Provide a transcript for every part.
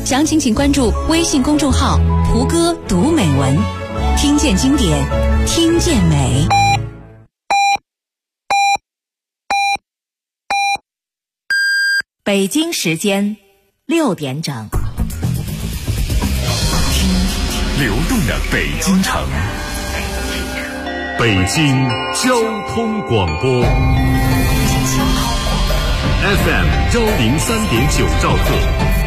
详情请关注微信公众号胡歌读美文，听见经典，听见美。北京时间6点整， 听流动的北京城，北京交通广播 FM 103.9兆赫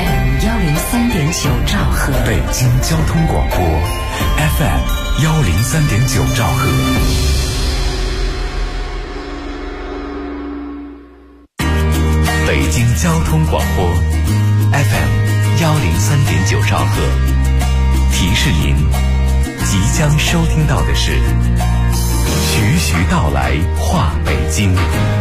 103.9兆赫， 北京交通广播 FM 103.9兆赫。北京交通广播 FM 103.9兆赫，提示您即将收听到的是徐徐道来话北京。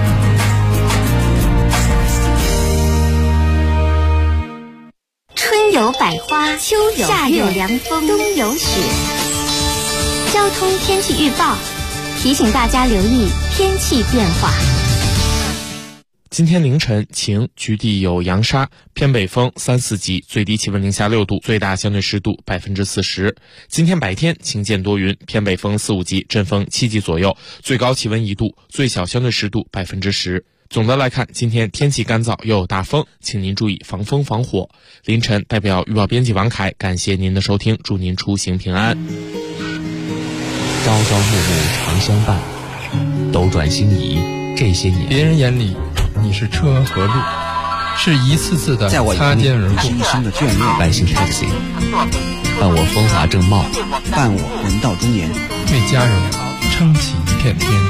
春有百花，秋有夏有凉风，冬有雪。交通天气预报提醒大家留意天气变化。 今天凌晨晴，局地有扬沙，偏北风3、4级，最低气温零下6度，最大相对湿度40%。今天白天晴间多云，偏北风4、5级，阵风7级左右，最高气温1度，最小相对湿度10%。总的来看，今天天气干燥又有大风，请您注意防风防火。凌晨代表预报编辑王凯感谢您的收听，祝您出行平安。 朝朝暮暮常相伴，斗转星移这些年， 别人眼里你是车和路，是一次次的擦肩而过。 一生的眷恋， 百姓 taxi 伴我风华正茂， 伴我人到中年， 为家人撑起一片天。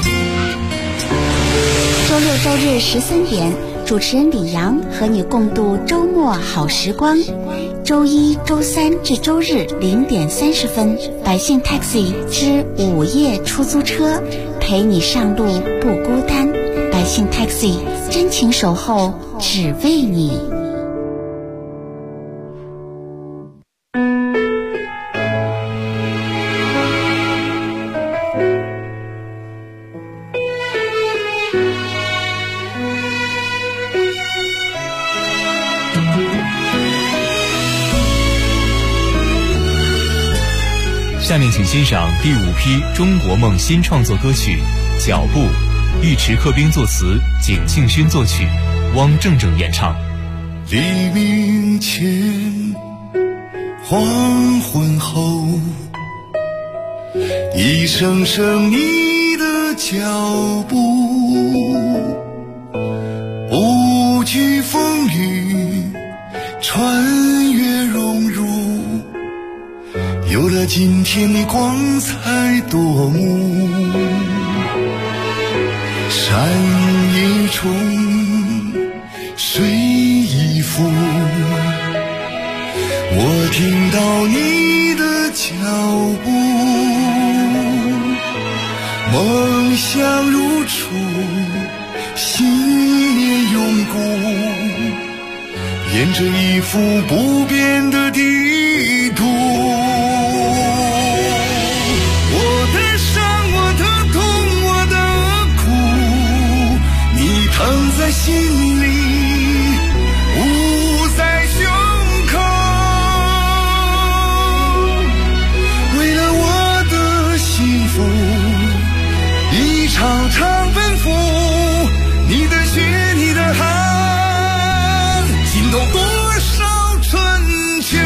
周六周日13点，主持人李阳和你共度周末好时光。周一、周三至周日0点30分，百姓 taxi 之午夜出租车，陪你上路不孤单。百姓 taxi 真情守候，只为你。 下面请欣赏第5批中国梦新创作歌曲《脚步》，尉迟克兵作词，景庆勋作曲，汪正正演唱。 黎明前，黄昏后，一声声你的脚步，不惧风雨，穿越荣辱，有了今天的光彩夺目。山一重，水一浮，我听到你的脚步，梦想如初，信念永固，沿着一幅不变的地图。藏在心里，捂在胸口，为了我的幸福，一场场奔赴，你的血，你的汗，浸透多少春秋。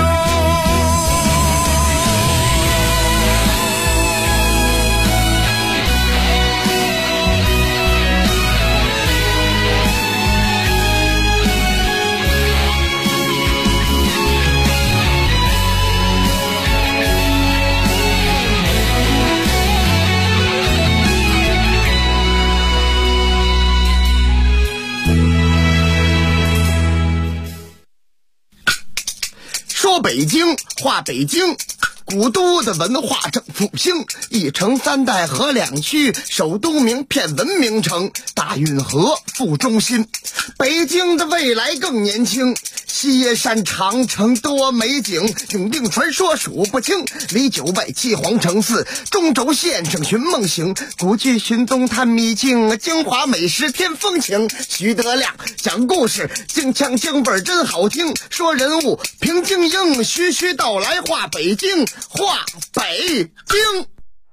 说北京话北京，古都的文化正复兴，一城3代河2区，首都名片文明城，大运河副中心。北京的未来更年轻， 西野山长城多美景，鼎鼎传说数不清。离900七皇城寺，中轴先生寻梦行。古剧寻踪探秘境，京华美食添风情。徐德亮讲故事，京腔京味真好听。说人物评经营，徐徐道来画北京，画北京。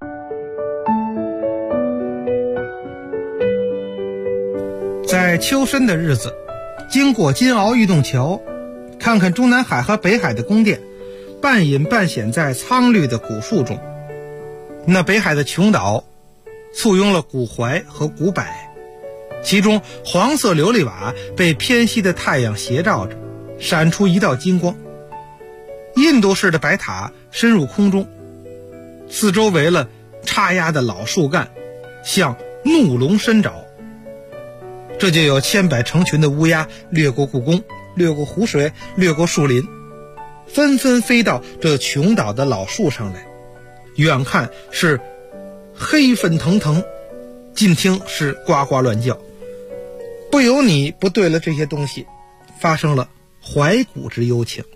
在秋深的日子，经过金鳌玉洞桥，看看中南海和北海的宫殿，半隐半显在苍绿的古树中。那北海的琼岛簇拥了古槐和古柏，其中黄色琉璃瓦被偏西的太阳斜照着，闪出一道金光。印度式的白塔深入空中，四周围了插压的老树干，像怒龙伸爪。这就有千百成群的乌鸦掠过故宫，掠过湖水，掠过树林，纷纷飞到这琼岛的老树上来。远看是黑粉腾腾，近听是呱呱乱叫。不由你不对了这些东西，发生了怀古之幽情。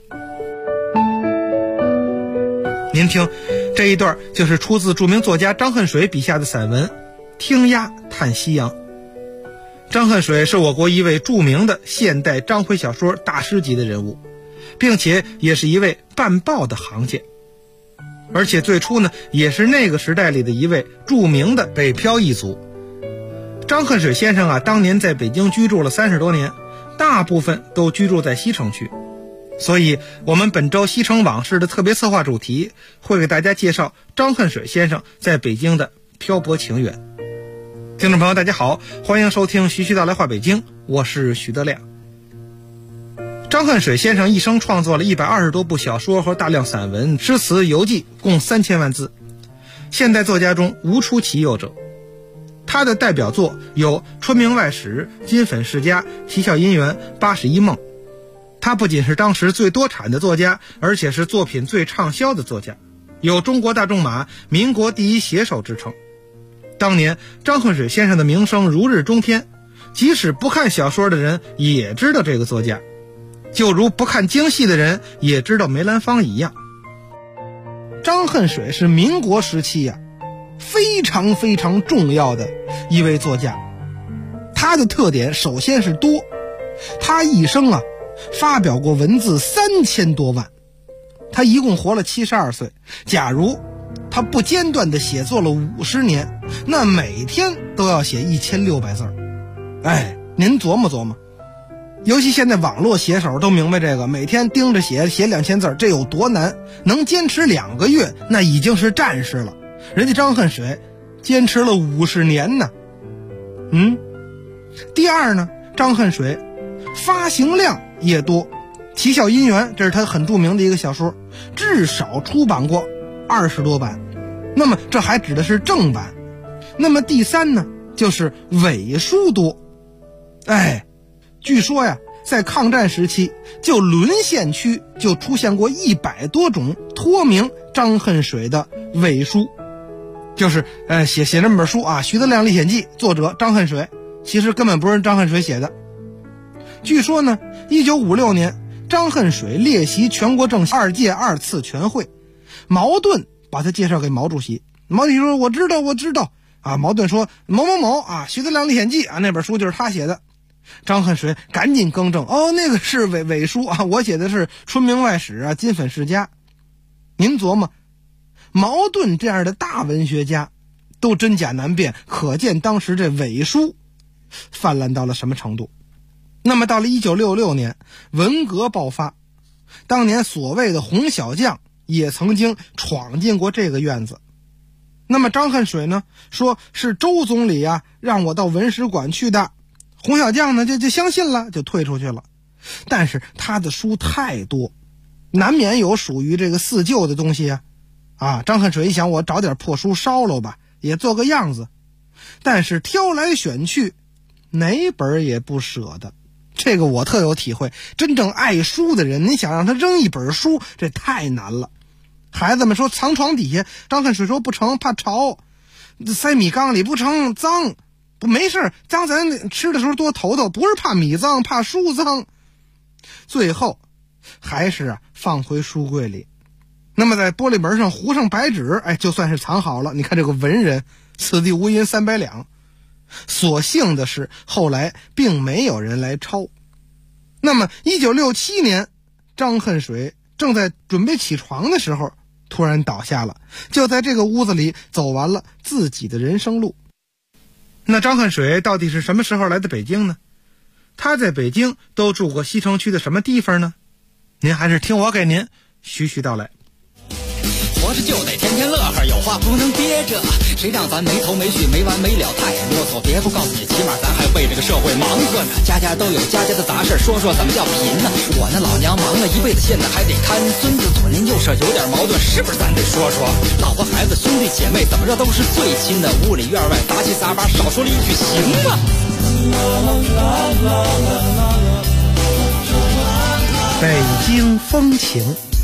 您听，这一段就是出自著名作家张恨水笔下的散文《听鸦叹夕阳》。张恨水是我国一位著名的现代章回小说大师级的人物，并且也是一位办报的行家，而且最初呢，也是那个时代里的一位著名的北漂一族。张恨水先生啊，当年在北京居住了30多年，大部分都居住在西城区，所以我们本周西城往事的特别策划主题会给大家介绍张恨水先生在北京的漂泊情缘。听众朋友大家好，欢迎收听徐徐道来话北京，我是徐德亮。张恨水先生一生创作了120多部小说和大量散文、诗词、游记，共3000万字，现代作家中无出其右者。他的代表作有《春明外史》、《金粉世家》、《啼笑姻缘》、《81梦》。他不仅是当时最多产的作家，而且是作品最畅销的作家，有中国大仲马、民国第一写手之称。当年张恨水先生的名声如日中天，即使不看小说的人也知道这个作家，就如不看京戏的人也知道梅兰芳一样。张恨水是民国时期非常非常重要的一位作家。他的特点首先是多，他一生发表过文字3000多万，他一共活了72岁。假如他不间断地写作了50年，那每天都要写1600字。您琢磨琢磨，尤其现在网络写手都明白这个，每天盯着写2000字，这有多难？能坚持2个月，那已经是战士了。人家张恨水坚持了50年呢。第二呢，张恨水发行量也多，《啼笑姻缘》这是他很著名的一个小说，至少出版过20多版，那么这还指的是正版。那么第三呢，就是伪书多。据说在抗战时期，就沦陷区就出现过100多种托名张恨水的伪书，就是写那么本书《徐德亮历险记》，作者张恨水，其实根本不是张恨水写的。据说呢，1956年张恨水列席全国政协2届2次全会，茅盾把他介绍给毛主席，毛主席说我知道茅盾说某某某徐德亮历险记那本书就是他写的。张恨水赶紧更正，那个是伪书我写的是春明外史金粉世家。您琢磨，茅盾这样的大文学家都真假难辨，可见当时这伪书泛滥到了什么程度。那么到了1966年，文革爆发，当年所谓的红小将也曾经闯进过这个院子。那么张恨水呢，说是周总理让我到文史馆去的。红小将呢就相信了，就退出去了。但是他的书太多，难免有属于这个四旧的东西张恨水一想，我找点破书烧了吧，也做个样子。但是挑来选去，哪本也不舍得。这个我特有体会，真正爱书的人，你想让他扔一本书，这太难了。孩子们说藏床底下，张恨水说不成，怕潮；塞米缸里不成，脏。不没事，脏咱吃的时候多头头，不是怕米脏，怕书脏。 最后还是放回书柜里。那么在玻璃门上糊上白纸，就算是藏好了。你看这个文人，此地无银300两。所幸的是后来并没有人来抄。那么1967年，张恨水正在准备起床的时候，突然倒下了，就在这个屋子里走完了自己的人生路。那张恨水到底是什么时候来的北京呢？他在北京都住过西城区的什么地方呢？您还是听我给您徐徐道来。 活着就得天天乐呵，有话不能憋着，谁让咱没头没绪没完没了太啰嗦。别不告诉你，起码咱还为这个社会忙活呢。家家都有家家的杂事，说说怎么叫贫呢？我那老娘忙了一辈子，现在还得看孙子，左邻右舍有点矛盾，是不是咱得说说？老婆孩子兄弟姐妹怎么着都是最亲的，屋里院外杂七杂八，少说了一句行吗？ 北京风情。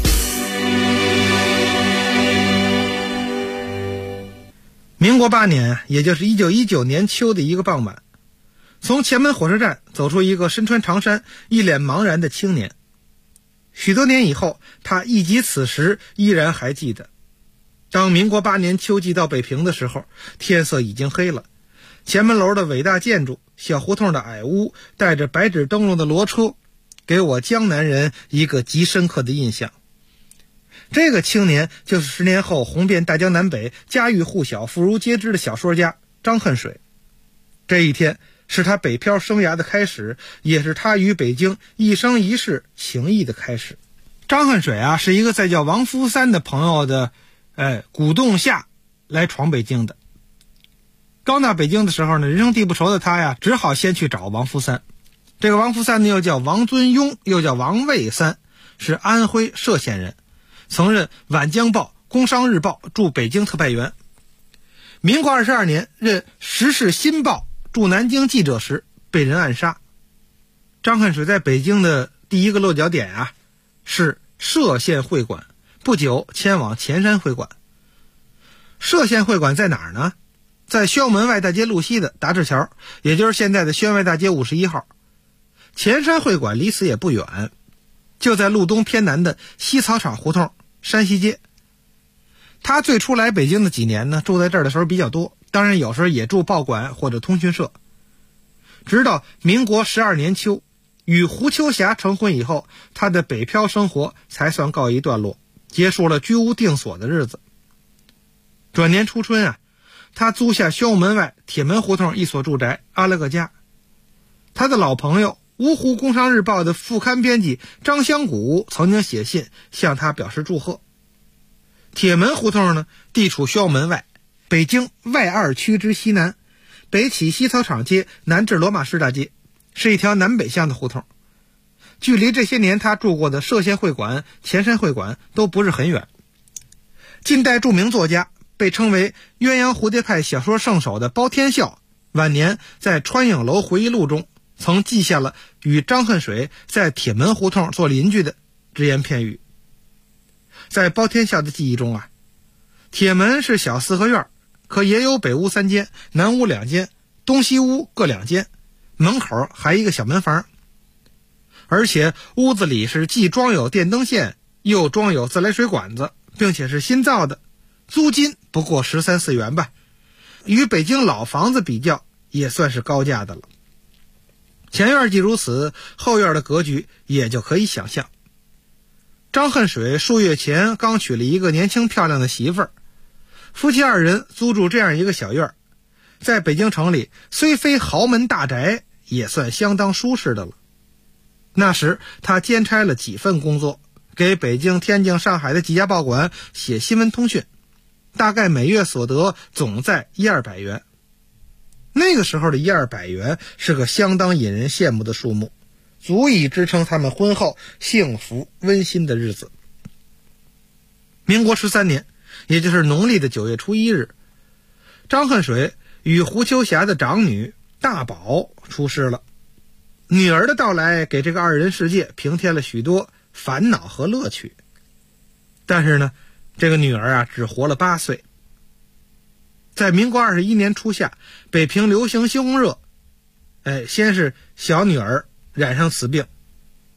民国8年，也就是1919年秋的一个傍晚，从前门火车站走出一个身穿长衫、一脸茫然的青年。许多年以后，他忆及此时，依然还记得。当民国8年秋季到北平的时候，天色已经黑了，前门楼的伟大建筑、小胡同的矮屋、带着白纸灯笼的骡车，给我江南人一个极深刻的印象。这个青年就是10年后红遍大江南北、家喻户晓、妇孺皆知的小说家张恨水。这一天是他北漂生涯的开始，也是他与北京一生一世情谊的开始。张恨水是一个在叫王福三的朋友的鼓动下来闯北京的。刚到北京的时候呢，人生地不熟的他只好先去找王福三。这个王福三呢，又叫王尊庸，又叫王卫三，是安徽歙县人，曾任晚江报、工商日报驻北京特派员。民国22年任时事新报驻南京记者时被人暗杀。张恨水在北京的第一个落脚点是歙县会馆，不久迁往前山会馆。歙县会馆在哪儿呢？在宣武门外大街路西的达志桥，也就是现在的宣外大街51号。前山会馆离此也不远，就在路东偏南的西草场胡同山西街。他最初来北京的几年呢，住在这儿的时候比较多，当然有时候也住报馆或者通讯社。直到民国12年秋，与胡秋霞成婚以后，他的北漂生活才算告一段落，结束了居无定所的日子。转年初春他租下宣武门外铁门胡同一所住宅，安了个家。他的老朋友芜湖工商日报的副刊编辑张香谷曾经写信向他表示祝贺。铁门胡同呢，地处宣武门外，北京外2区之西南，北起西草场街，南至罗马市大街，是一条南北向的胡同。距离这些年他住过的歙县会馆、前山会馆都不是很远。近代著名作家，被称为鸳鸯蝴蝶派小说圣手的包天笑，晚年在川影楼回忆录中曾记下了与张恨水在铁门胡同做邻居的只言片语。在包天笑的记忆中铁门是小4合院，可也有北屋3间、南屋2间、东西屋各2间，门口还一个小门房。而且屋子里是既装有电灯线，又装有自来水管子，并且是新造的，租金不过13、14元吧，与北京老房子比较也算是高价的了。前院既如此，后院的格局也就可以想象。张恨水数月前刚娶了一个年轻漂亮的媳妇儿，夫妻2人租住这样一个小院，在北京城里虽非豪门大宅，也算相当舒适的了。那时他兼差了几份工作，给北京、天津、上海的几家报馆写新闻通讯，大概每月所得总在100-200元。那个时候的100-200元是个相当引人羡慕的数目，足以支撑他们婚后幸福温馨的日子。民国13年，也就是农历的9月初1日，张恨水与胡秋霞的长女大宝出世了。女儿的到来给这个2人世界平添了许多烦恼和乐趣。但是呢，这个女儿只活了8岁。在民国21年初夏，北平流行西红热，先是小女儿染上此病，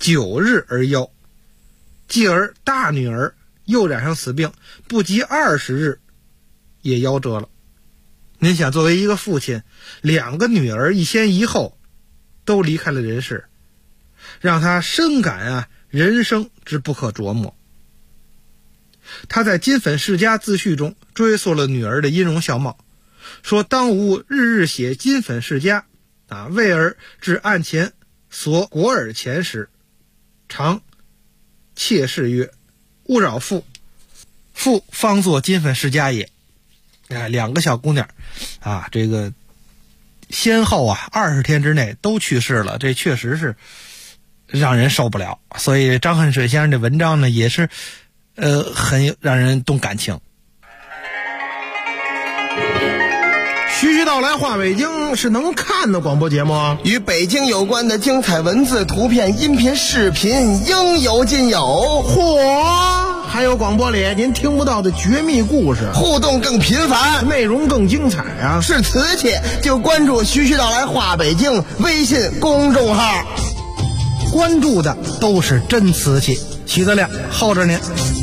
9日而夭，继而大女儿又染上此病，不及20日也夭折了。您想，作为一个父亲，2个女儿一先一后都离开了人世，让他深感人生之不可琢磨。他在《金粉世家自序》中追溯了女儿的音容笑貌，说当吾日日写金粉世家为儿至案前所裹耳前时，常妾室曰：勿扰父，父方作金粉世家也。2个小姑娘这个先后20天之内都去世了，这确实是让人受不了。所以张恨水先生的文章呢，也是很让人动感情。 徐徐道来话北京是能看的广播节目， 与北京有关的精彩文字、图片、音频、视频应有尽有。 嚯！还有广播里您听不到的绝密故事， 互动更频繁， 内容更精彩啊！ 是瓷器就关注徐徐道来话北京微信公众号， 关注的都是真瓷器。徐德亮候着您。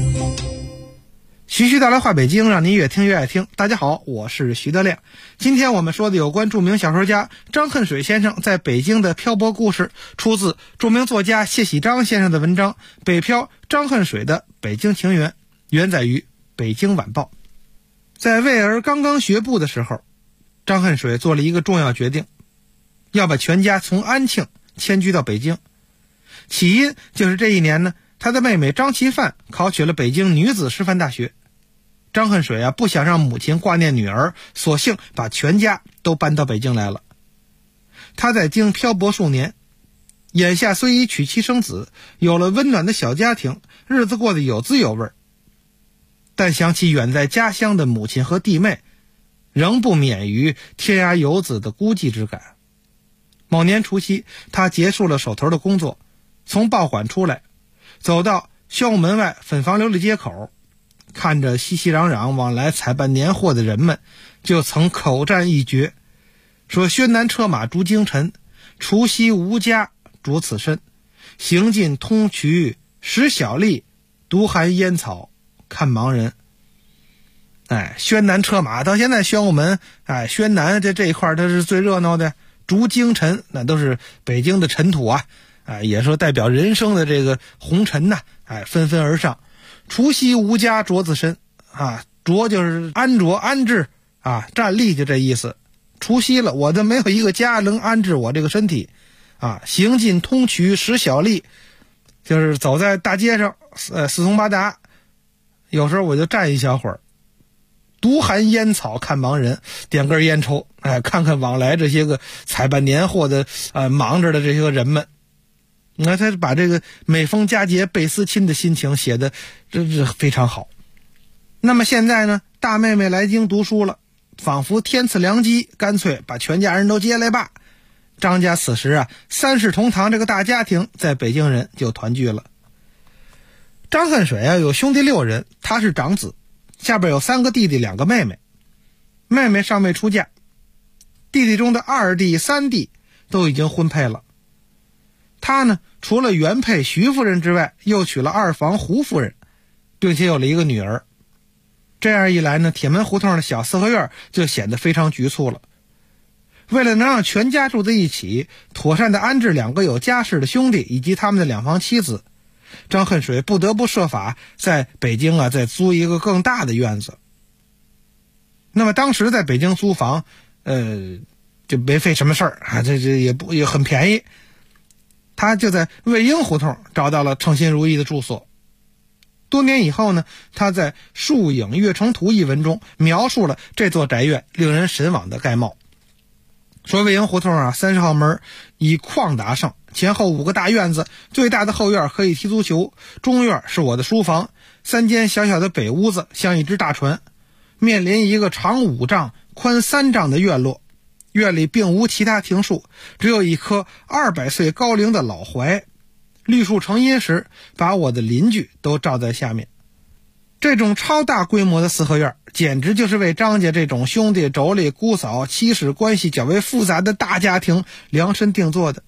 徐徐道来话北京，让您越听越爱听。大家好，我是徐德亮。今天我们说的有关著名小说家张恨水先生在北京的漂泊故事，出自著名作家谢喜章先生的文章《北漂张恨水的北京情缘》，原载于北京晚报。在魏儿刚刚学步的时候，张恨水做了一个重要决定，要把全家从安庆迁居到北京。起因就是这一年呢，他的妹妹张其范考取了北京女子师范大学。张恨水不想让母亲挂念女儿，索性把全家都搬到北京来了。他在京漂泊数年，眼下虽已娶妻生子，有了温暖的小家庭，日子过得有滋有味，但想起远在家乡的母亲和弟妹，仍不免于天涯游子的孤寂之感。某年除夕，他结束了手头的工作，从报馆出来，走到宣武门外粉房琉璃街口，看着熙熙攘攘往来采办年货的人们，就曾口占一绝，说宣南车马逐京尘，除夕无家着此身，行尽通衢识小吏，独含烟草看盲人。宣南车马到现在宣武门宣南这一块它是最热闹的，逐京尘那都是北京的尘土也说代表人生的这个红尘纷纷而上。除夕无家着自身着就是安着安置站立，就这意思。除夕了，我就没有一个家能安置我这个身体行尽通衢识小吏，就是走在大街上四通八达，有时候我就站一小会儿，独含烟草看盲人，点根烟抽看看往来这些个采办年货的忙着的这些个人们。那他把这个每逢佳节倍思亲的心情写的这非常好。那么现在呢，大妹妹来京读书了，仿佛天赐良机，干脆把全家人都接来吧。张家此时三世同堂这个大家庭在北京人就团聚了。张恨水有兄弟6人，他是长子，下边有3个弟弟2个妹妹，妹妹尚未出嫁，弟弟中的2弟3弟都已经婚配了。他呢，除了原配徐夫人之外，又娶了2房胡夫人，并且有了一个女儿。这样一来呢，铁门胡同的小4合院就显得非常局促了。为了能让全家住在一起，妥善的安置2个有家室的兄弟以及他们的2房妻子，张恨水不得不设法在北京再租一个更大的院子。那么当时在北京租房就没费什么事儿这也很便宜。他就在魏婴胡同找到了称心如意的住所。多年以后呢，他在《树影月城图》一文中描述了这座宅院令人神往的概貌，说魏婴胡同30号门以旷达胜，前后5个大院子，最大的后院可以踢足球，中院是我的书房，3间小小的北屋子像一只大船，面临一个长5丈宽3丈的院落，院里并无其他庭树，只有一棵200岁高龄的老槐，绿树成荫时，把我的邻居都罩在下面。这种超大规模的4合院，简直就是为张家这种兄弟妯娌姑嫂妻室关系较为复杂的大家庭量身定做的。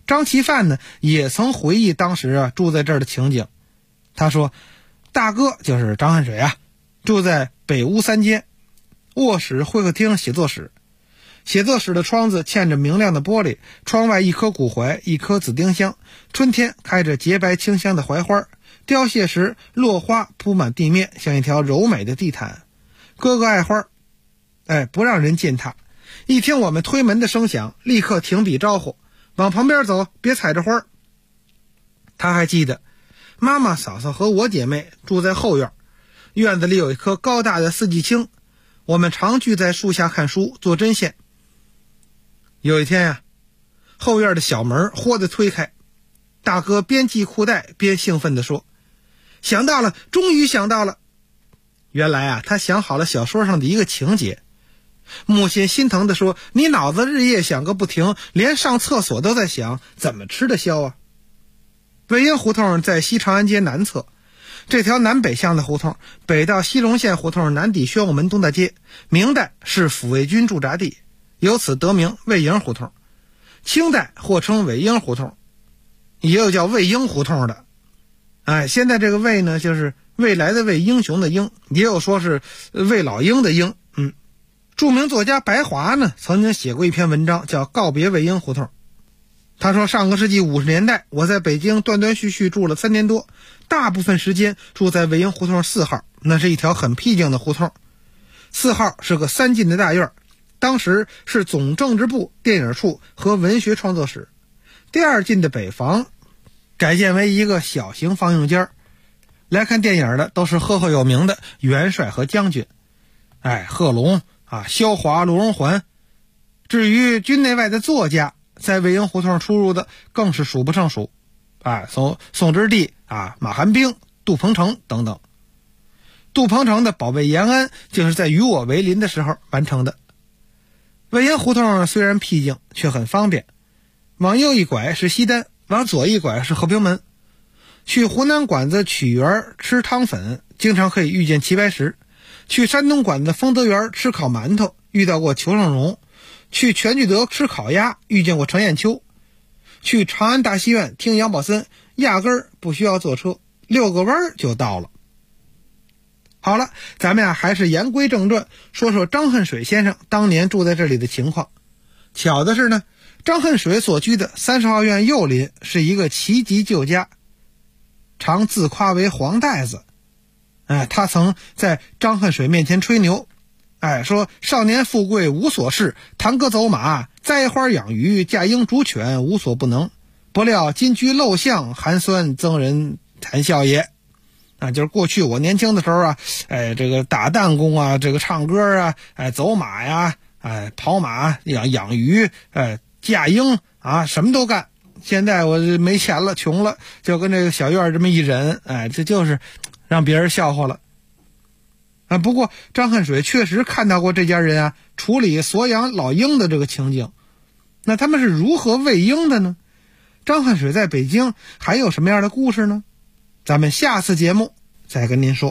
张其范呢也曾回忆当时住在这儿的情景。他说，大哥就是张恨水住在北屋3间，卧室、会客厅、写作室。写作室的窗子嵌着明亮的玻璃，窗外一棵古槐，一棵紫丁香，春天开着洁白清香的槐花，凋谢时落花铺满地面，像一条柔美的地毯。哥哥爱花，不让人践踏。一听我们推门的声响，立刻停笔招呼，往旁边走，别踩着花。他还记得妈妈、嫂嫂和我姐妹住在后院，院子里有一棵高大的四季青，我们常聚在树下看书做针线。有一天后院的小门豁地推开，大哥边系裤带边兴奋地说，想到了，终于想到了。原来他想好了小说上的一个情节。母亲心疼地说，你脑子日夜想个不停，连上厕所都在想，怎么吃得消啊？魏婴胡同在西长安街南侧，这条南北向的胡同，北到西荣县胡同，南抵宣武门东大街，明代是抚慰军驻扎地，由此得名魏婴胡同。清代或称魏婴胡同，也有叫魏婴胡同的。现在这个魏呢，就是未来的魏，英雄的英，也有说是魏老鹰的鹰。著名作家白华呢，曾经写过一篇文章叫《告别魏婴胡同》。他说，上个世纪50年代，我在北京断断续续住了3年多，大部分时间住在魏婴胡同4号，那是一条很僻静的胡同。4号是个3进的大院，当时是总政治部、电影处和文学创作室。第2进的北房改建为一个小型放映间，来看电影的都是赫赫有名的元帅和将军，贺龙萧华、卢荣桓。至于军内外的作家，在魏婴胡同出入的更是数不胜数，宋之弟马寒冰、杜鹏程等等。杜鹏程的保卫延安就是在与我为邻的时候完成的。魏婴胡同虽然僻静，却很方便，往右一拐是西单，往左一拐是和平门。去湖南馆子曲园吃汤粉，经常可以遇见齐白石；去山东馆子丰德园吃烤馒头，遇到过裘盛戎；去全聚德吃烤鸭，遇见过程砚秋；去长安大戏院听杨宝森，压根儿不需要坐车，6个弯就到了。好了，咱们还是言归正传，说说张恨水先生当年住在这里的情况。巧的是呢，张恨水所居的30号院右邻是一个旗籍旧家，常自夸为黄带子。他曾在张恨水面前吹牛，说少年富贵无所事，弹歌走马，栽花养鱼，驾鹰逐犬，无所不能。不料今居陋巷，寒酸憎人谈笑也。就是过去我年轻的时候这个打弹弓这个唱歌走马呀，跑马养鱼，驾鹰什么都干。现在我没钱了，穷了，就跟这个小院这么一忍，这就是让别人笑话了。不过张恨水确实看到过这家人处理锁养老鹰的这个情景。那他们是如何喂鹰的呢？张恨水在北京还有什么样的故事呢？咱们下次节目再跟您说。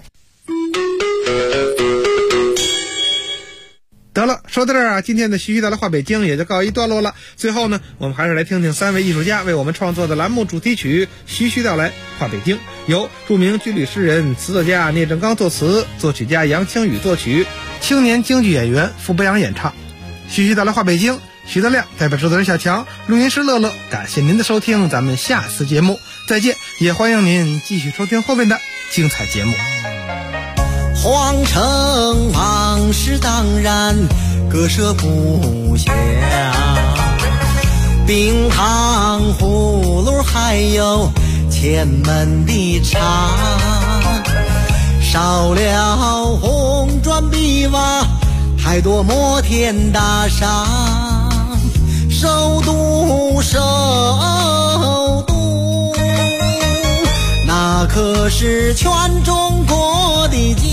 得了，说到这儿今天的徐徐道来话北京也就告一段落了。最后呢，我们还是来听听3位艺术家为我们创作的栏目主题曲《徐徐道来话北京》，由著名军旅诗人、词作家聂正刚作词，作曲家杨清宇作曲，青年京剧演员傅博洋演唱。徐徐道来话北京，徐德亮代表制作人小强，录音师乐乐，感谢您的收听，咱们下次节目再见，也欢迎您继续收听后面的精彩节目。 皇城往事当然割舍不下，冰糖葫芦还有前门的茶，少了红砖碧瓦，还多摩天大厦，首都首都，那可是全中国的家。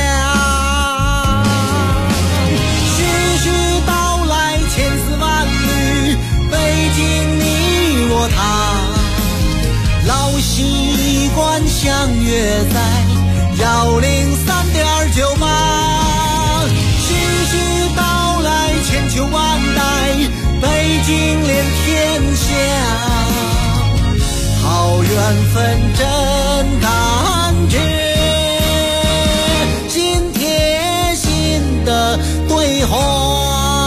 徐徐道来千丝万缕，北京你我他，老习惯相约在103.98。徐徐道来千秋万代，北京连天下。 缘分真感觉，心贴心的对话。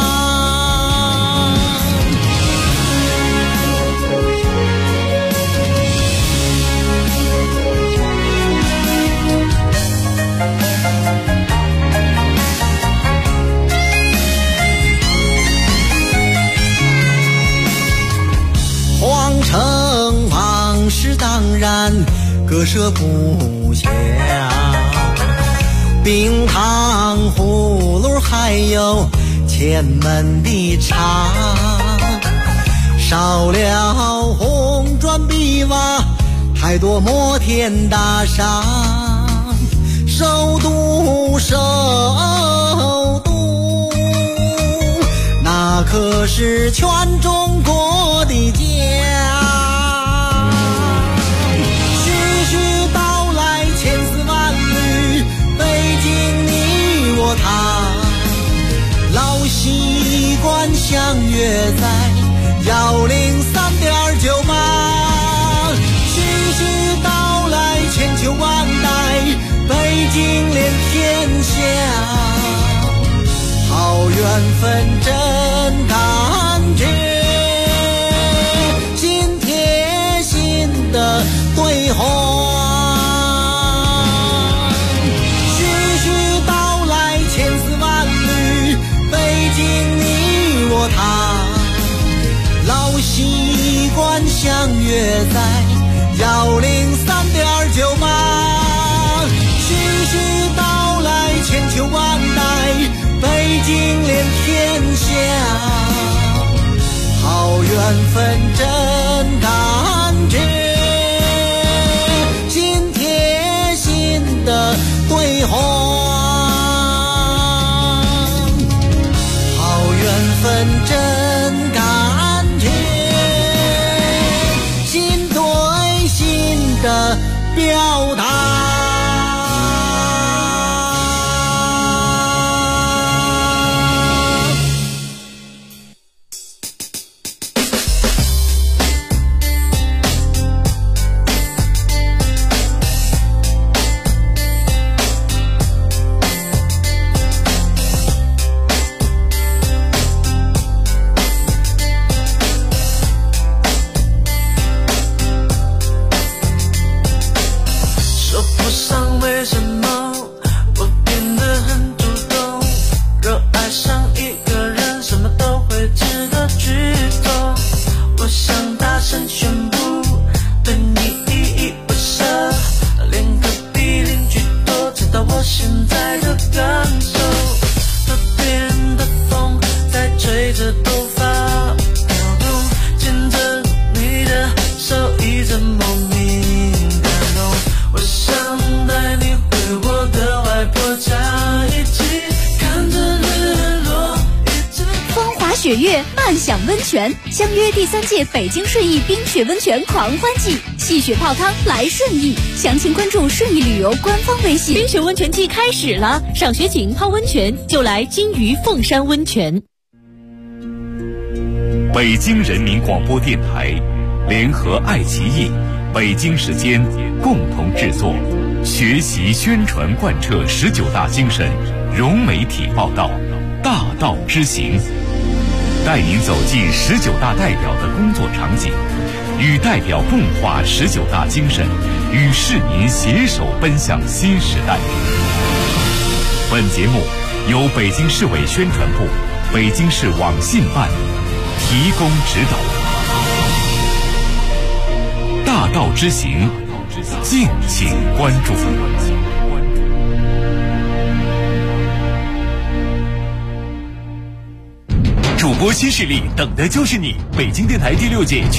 皇城往事当然割舍不下，冰糖葫芦还有前门的茶，少了红砖碧瓦，太多摩天大厦，首都那可是全中国的家。徐徐道来千丝万缕，北京你我他，老习惯相约在103.98。徐徐道来千秋万代，北京连天下。好缘分真感觉，心贴心的对话。徐徐道来千丝万缕，北京你我他，老习惯相约在103.98。徐徐道来千秋万代，北京连天下。好缘分真感觉，心贴心的对话。好缘分真感觉，心对心的表达。 雪月漫享温泉，相约第3届北京顺义冰雪温泉狂欢季，戏雪泡汤来顺义，详情关注顺义旅游官方微信。 冰雪温泉季开始了，赏雪景泡温泉就来金鱼凤山温泉。 北京人民广播电台联合爱奇艺、北京时间共同制作，学习宣传贯彻19大精神，融媒体报道，大道之行，带您走进19大代表的工作场景，与代表共话19大精神，与市民携手奔向新时代。本节目由北京市委宣传部、北京市网信办提供指导。大道之行，敬请关注。主播新势力，等的就是你！北京电台第6届